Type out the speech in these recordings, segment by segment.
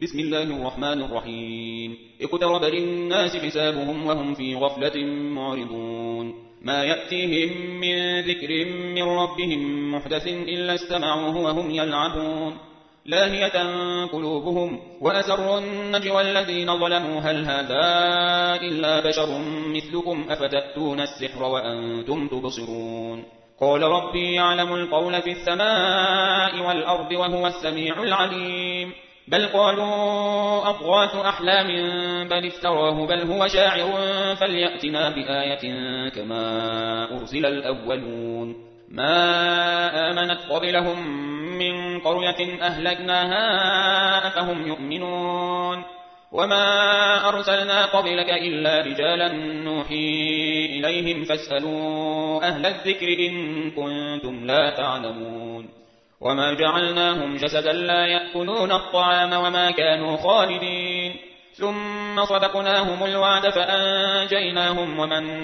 بسم الله الرحمن الرحيم اقترب للناس حسابهم وهم في غفلة معرضون ما يأتيهم من ذكر من ربهم محدث إلا استمعوه وهم يلعبون لاهية قلوبهم وأسروا النجوى الذين ظلموا هل هذا إلا بشر مثلكم أفتأتون السحر وأنتم تبصرون قال ربي يعلم القول في السماء والأرض وهو السميع العليم بل قالوا أضغاث أحلام بل افتراه بل هو شاعر فليأتنا بآية كما أرسل الأولون ما آمنت قبلهم من قرية أهلكناها أفهم يؤمنون وما أرسلنا قبلك إلا رجالا نوحي إليهم فاسألوا أهل الذكر إن كنتم لا تعلمون وما جعلناهم جسدا لا يأكلون الطعام وما كانوا خالدين ثم صدقناهم الوعد فأنجيناهم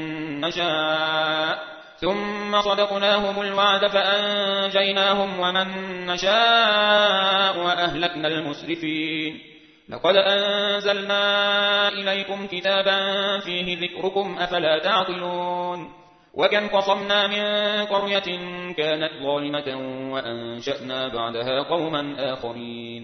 ومن نشاء وأهلكنا المسرفين لقد أنزلنا إليكم كتابا فيه ذكركم أفلا تعقلون وكم قصمنا من قرية كانت ظالمة وأنشأنا بعدها قوما آخرين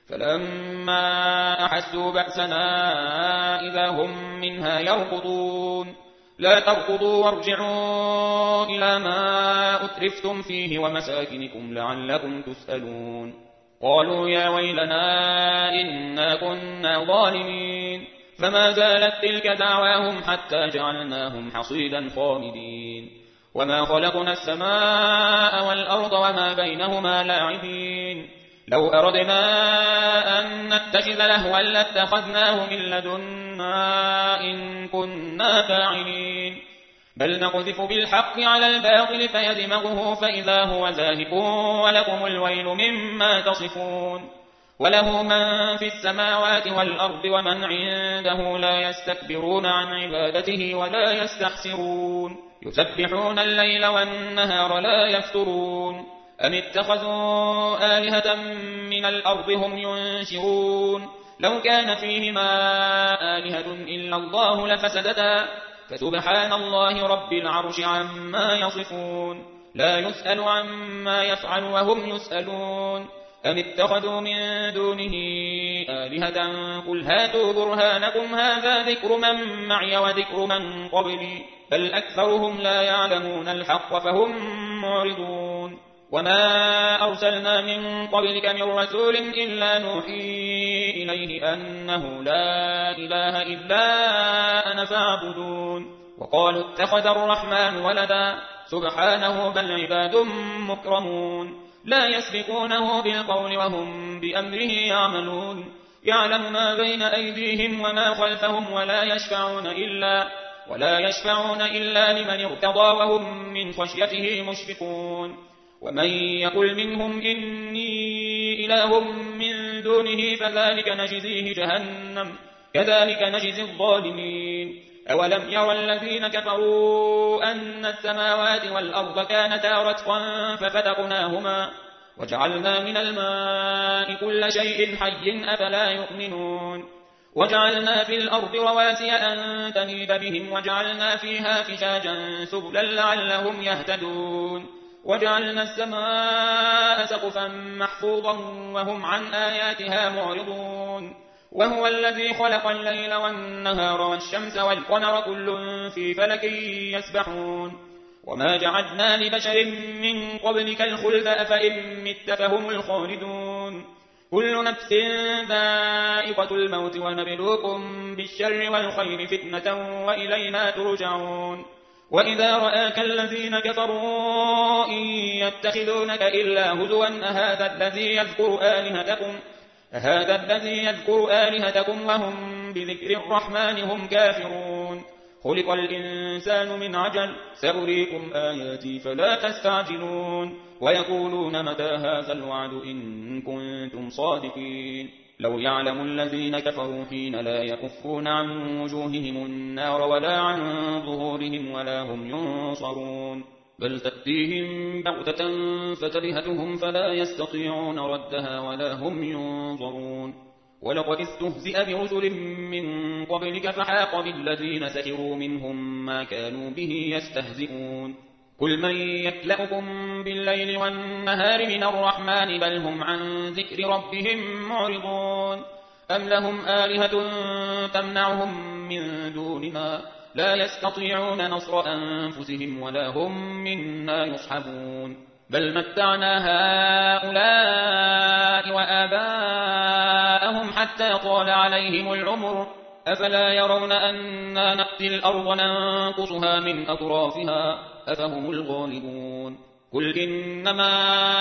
فلما أحسوا بأسنا إذا هم منها يركضون لا تركضوا وارجعوا إلى ما أترفتم فيه ومساكنكم لعلكم تسألون قالوا يا ويلنا إنا كنا ظالمين فما زالت تلك دعواهم حتى جعلناهم حصيدا خامدين وما خلقنا السماء والأرض وما بينهما لاعبين لو أردنا أن نتخذ لهوا لاتخذناه من لدنا إن كنا فاعلين بل نقذف بالحق على الباطل فيدمغه فإذا هو زاهق ولكم الويل مما تصفون وله من في السماوات والأرض ومن عنده لا يستكبرون عن عبادته ولا يستحسرون يسبحون الليل والنهار لا يفترون أم اتخذوا آلهة من الأرض هم ينشرون لو كان فيهما آلهة إلا الله لفسدتا فسبحان الله رب العرش عما يصفون لا يسأل عما يفعل وهم يسألون أم اتخذوا من دونه آلهة قل هاتوا برهانكم هذا ذكر من معي وذكر من قبلي بل أكثرهم لا يعلمون الحق فهم معرضون وما أرسلنا من قبلك من رسول إلا نوحي إليه أنه لا إله إلا أنا فاعبدون وقالوا اتخذ الرحمن ولدا سبحانه بل عباد مكرمون لا يسبقونه بالقول وهم بأمره يعملون يعلم ما بين أيديهم وما خلفهم ولا يشفعون إلا لمن ارتضى وهم من خشيته مشفقون ومن يقل منهم إني إله من دونه فذلك نجزيه جهنم كذلك نجزي الظالمين أولم يرى الذين كفروا أن السماوات والأرض كانتا رتقا ففتقناهما وجعلنا من الماء كل شيء حي أفلا يؤمنون وجعلنا في الأرض رواسي أن تميد بهم وجعلنا فيها فجاجا سبلا لعلهم يهتدون وجعلنا السماء سقفا محفوظا وهم عن آياتها معرضون وهو الذي خلق الليل والنهار والشمس والقمر كل في فلك يسبحون وما جعلنا لبشر من قبلك الخلد أفإن مت فهم الخالدون كل نفس ذائقة الموت ونبلوكم بالشر والخير فتنة وإلينا ترجعون وإذا رآك الذين كفروا إن يتخذونك إلا هزوا أهذا الذي يذكر آلهتكم وهم بذكر الرحمن هم كافرون خلق الإنسان من عجل سأريكم آياتي فلا تستعجلون ويقولون متى هذا الوعد إن كنتم صادقين لو يعلم الذين كفروا حين لا يكفون عن وجوههم النار ولا عن ظهورهم ولا هم ينصرون بل تأتيهم بغتة فتبهتهم فلا يستطيعون ردها ولا هم ينظرون ولقد استهزئ برسل من قبلك فحاق بالذين سخروا منهم ما كانوا به يستهزئون قل من يكلأكم بالليل والنهار من الرحمن بل هم عن ذكر ربهم معرضون أم لهم آلهة تمنعهم من دوننا لا يستطيعون نصر أنفسهم ولا هم منا يصحبون بل متعنا هؤلاء وآباءهم حتى طال عليهم العمر أفلا يرون أنا نأتي الأرض ننقصها من أطرافها أفهم الغالبون قل إنما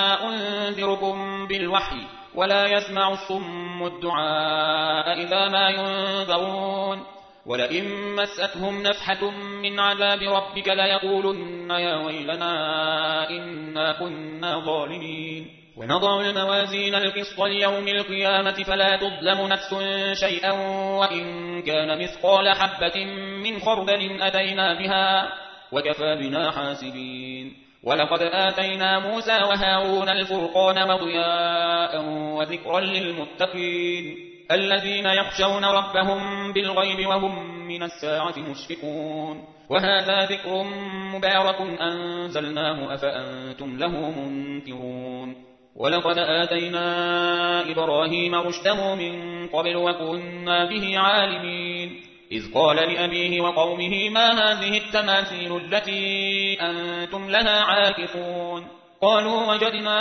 أنذركم بالوحي ولا يسمع الصم الدعاء إذا ما ينذرون ولئن مستهم نفحة من عذاب ربك ليقولن يا ويلنا إنا كنا ظالمين ونضع الموازين القسط ليوم القيامة فلا تظلم نفس شيئا وإن كان مثقال حبة من خردل أتينا بها وكفى بنا حاسبين ولقد آتينا موسى وهارون الفرقان وضياء وذكرا للمتقين الذين يخشون ربهم بالغيب وهم من الساعة مشفقون وهذا ذكر مبارك أنزلناه أفأنتم له منكرون ولقد آتينا إبراهيم رشده من قبل وكنا به عالمين إذ قال لأبيه وقومه ما هذه التماثيل التي أنتم لها عاكفون قالوا وجدنا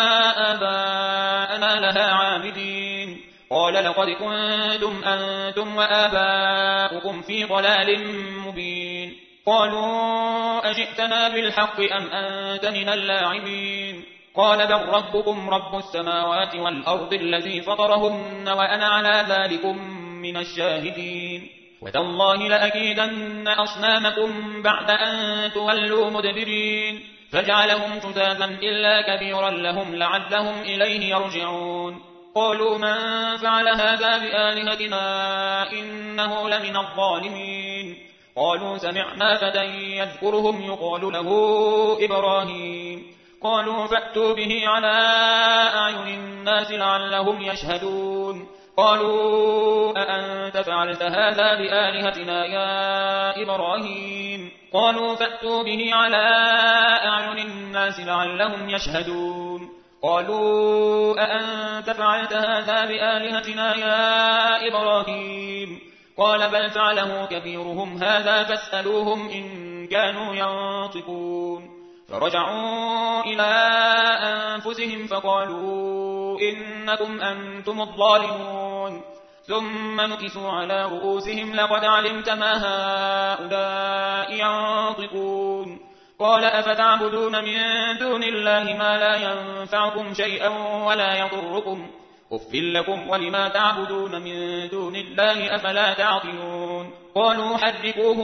آباءنا لها عابدين قال لقد كنتم أنتم وآباؤكم في ضلال مبين قالوا أجئتنا بالحق أم أنت من اللاعبين قال بل ربكم رب السماوات والأرض الذي فطرهن وأنا على ذلكم من الشاهدين وتالله لأكيدن أصنامكم بعد أن تولوا مدبرين فجعلهم جذاذا إلا كبيرا لهم لعلهم إليه يرجعون قالوا من فعل هذا بآلهتنا إنه لمن الظالمين قالوا سمعنا فتى يذكرهم يقال له إبراهيم قالوا فأتوا به على أعين الناس لعلهم يشهدون قالوا أأنت فعلت هذا بآلهتنا يا إبراهيم قالوا فأتوا به على أعين الناس لعلهم يشهدون قالوا أأنت فعلت هذا بآلهتنا يا إبراهيم قال بل فعله كبيرهم هذا فاسألوهم إن كانوا ينطقون فرجعوا إلى أنفسهم فقالوا إنكم أنتم الظالمون ثم نكسوا على رؤوسهم لقد علمت ما هؤلاء ينطقون قال أفتعبدون من دون الله ما لا ينفعكم شيئا ولا يضركم أف لكم ولما تعبدون من دون الله أفلا تعقلون قالوا حرقوه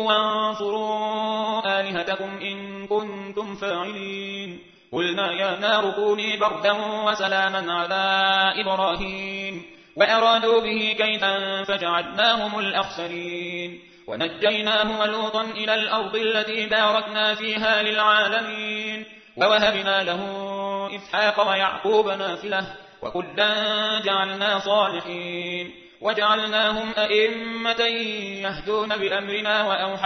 وانصروا آلهتكم إن كنتم فاعلين قلنا يا نار كوني بردا وسلاما على إبراهيم وأرادوا به كيدا فجعلناهم الأخسرين ونجيناه ولوطا إلى الأرض التي باركنا فيها للعالمين ووهبنا له إسحاق ويعقوب نافلة وكلا جعلنا صالحين وجعلناهم أئمة يهدون بأمرنا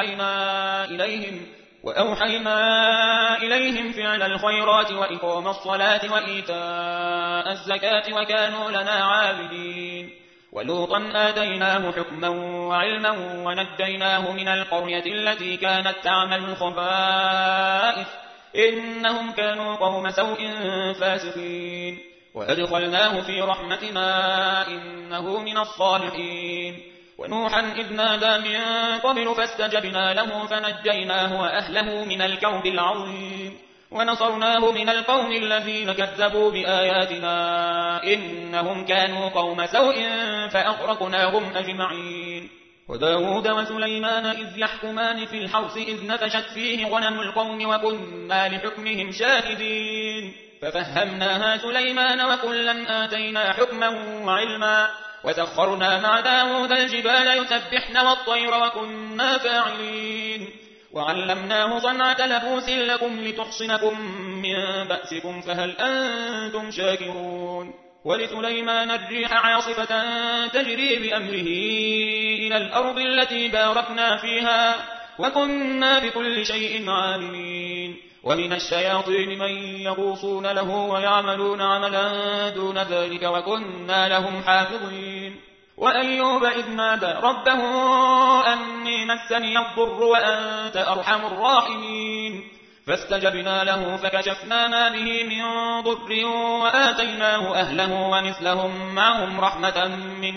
وأوحينا إليهم فعل الخيرات وإقام الصلاة وإيتاء الزكاة وكانوا لنا عابدين ولوطا آتيناه حكما وعلما ونجيناه من القرية التي كانت تعمل الخبائث إنهم كانوا قوم سوء فاسقين وأدخلناه في رحمتنا إنه من الصالحين ونوحا إذ نادى من قبل فاستجبنا له فنجيناه وأهله من الكرب العظيم ونصرناه من القوم الذين كذبوا بآياتنا إنهم كانوا قوم سوء فأغرقناهم أجمعين وداود وسليمان إذ يحكمان في الحرث إذ نفشت فيه غنم القوم وكنا لحكمهم شاهدين ففهمناها سليمان وكلا آتينا حكما وعلما وسخرنا مع داود الجبال يسبحن والطير وكنا فاعلين وعلمناه صنعة لبوس لكم لتحصنكم من بأسكم فهل أنتم شاكرون ولسليمان الريح عاصفة تجري بأمره إلى الأرض التي باركنا فيها وكنا بكل شيء عالمين ومن الشياطين من يغوصون له ويعملون عملا دون ذلك وكنا لهم حافظين وأيوب إذ نادى ربه أني مسني الضر وأنت أرحم الراحمين فاستجبنا له فكشفنا ما به من ضر وآتيناه أهله ومثلهم معهم رحمة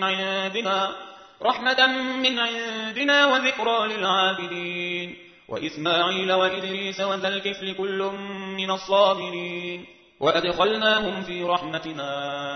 من عندنا وذكرى للعابدين وإسماعيل وإدريس وذا الكفل كل من الصابرين وأدخلناهم في رحمتنا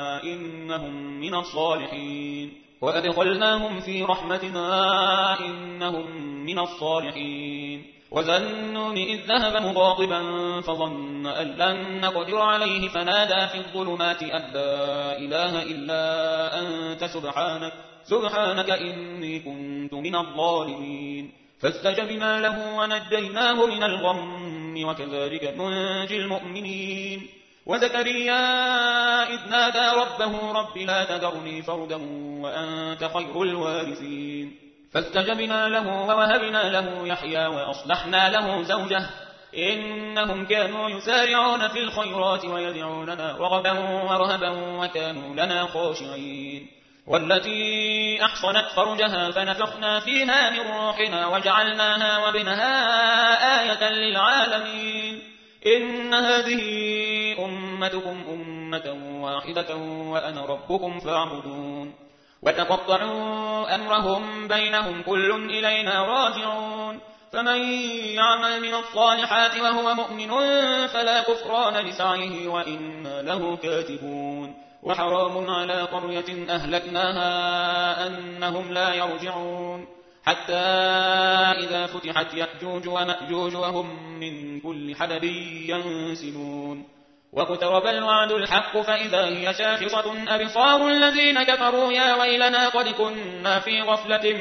إنهم من الصالحين وذا النون إذ ذهب مغاضبا فظن أن لن نقدر عليه فنادى في الظلمات أن لا إله إلا أنت سبحانك إني كنت من الظالمين فاستجبنا له ونجيناه من الغم وكذلك ننجي المؤمنين وزكريا إذ نادى ربه رب لا تذرني فردا وأنت خير الوارثين فاستجبنا له ووهبنا له يحيى وأصلحنا له زوجه إنهم كانوا يسارعون في الخيرات ويدعوننا رغبا ورهبا وكانوا لنا خاشعين والتي أحصنت فرجها فنفخنا فيها من روحنا وجعلناها وابنها آية للعالمين إن هذه أمتكم أمة واحدة وأنا ربكم فاعبدون وتقطعوا أمرهم بينهم كل إلينا راجعون فمن يعمل من الصالحات وهو مؤمن فلا كفران لسعيه وإنا له كاتبون وحرام على قرية أهلكناها أنهم لا يرجعون حتى إذا فتحت يأجوج ومأجوج وهم من كل حدب ينسلون واقترب الوعد الحق فإذا هي شاخصة أبصار الذين كفروا يا ويلنا قد كنا في غفلة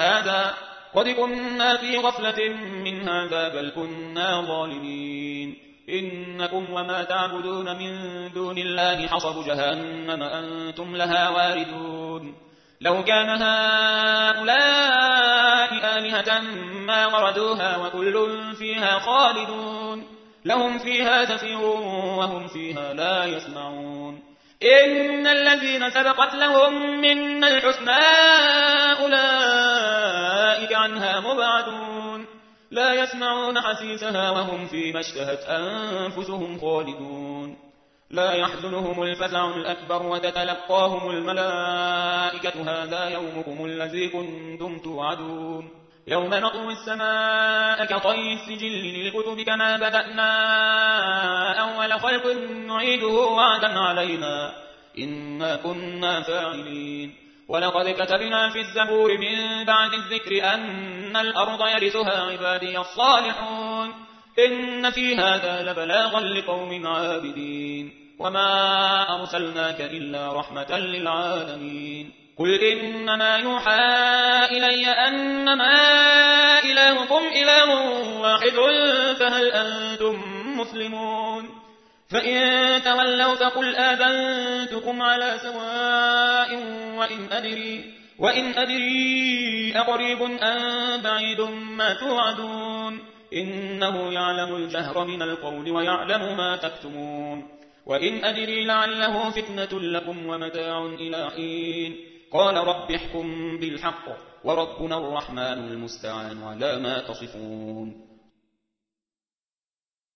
من هذا بل كنا ظالمين إنكم وما تعبدون من دون الله حصب جهنم أنتم لها واردون لو كان هؤلاء آلهة ما وردوها وكل فيها خالدون لهم فيها زفير وهم فيها لا يسمعون إن الذين سبقت لهم من الحسنى أولئك عنها مبعدون لا يسمعون حسيسها وهم فيما اشتهت أنفسهم خالدون لا يحزنهم الفزع الأكبر وتتلقاهم الملائكة هذا يومكم الذي كنتم توعدون يوم نطوي السماء كطي السجل للكتب كما بدأنا أول خلق نعيده وعدا علينا إنا كنا فاعلين ولقد كتبنا في الزبور من بعد الذكر أن الأرض يرثها عبادي الصالحون إن في هذا لبلاغا لقوم عابدين وما أرسلناك إلا رحمة للعالمين قل إنما يوحى إلي أنما إلهكم إله واحد فهل أنتم مسلمون فإن تولوا فقل آذنتكم على سواء وإن أدري أقريب أم بعيد ما توعدون إنه يعلم الجهر من القول ويعلم ما تكتمون وإن أدري لعله فتنة لكم ومتاع إلى حين قال رب احكم بالحق وربنا الرحمن المستعان على ما تصفون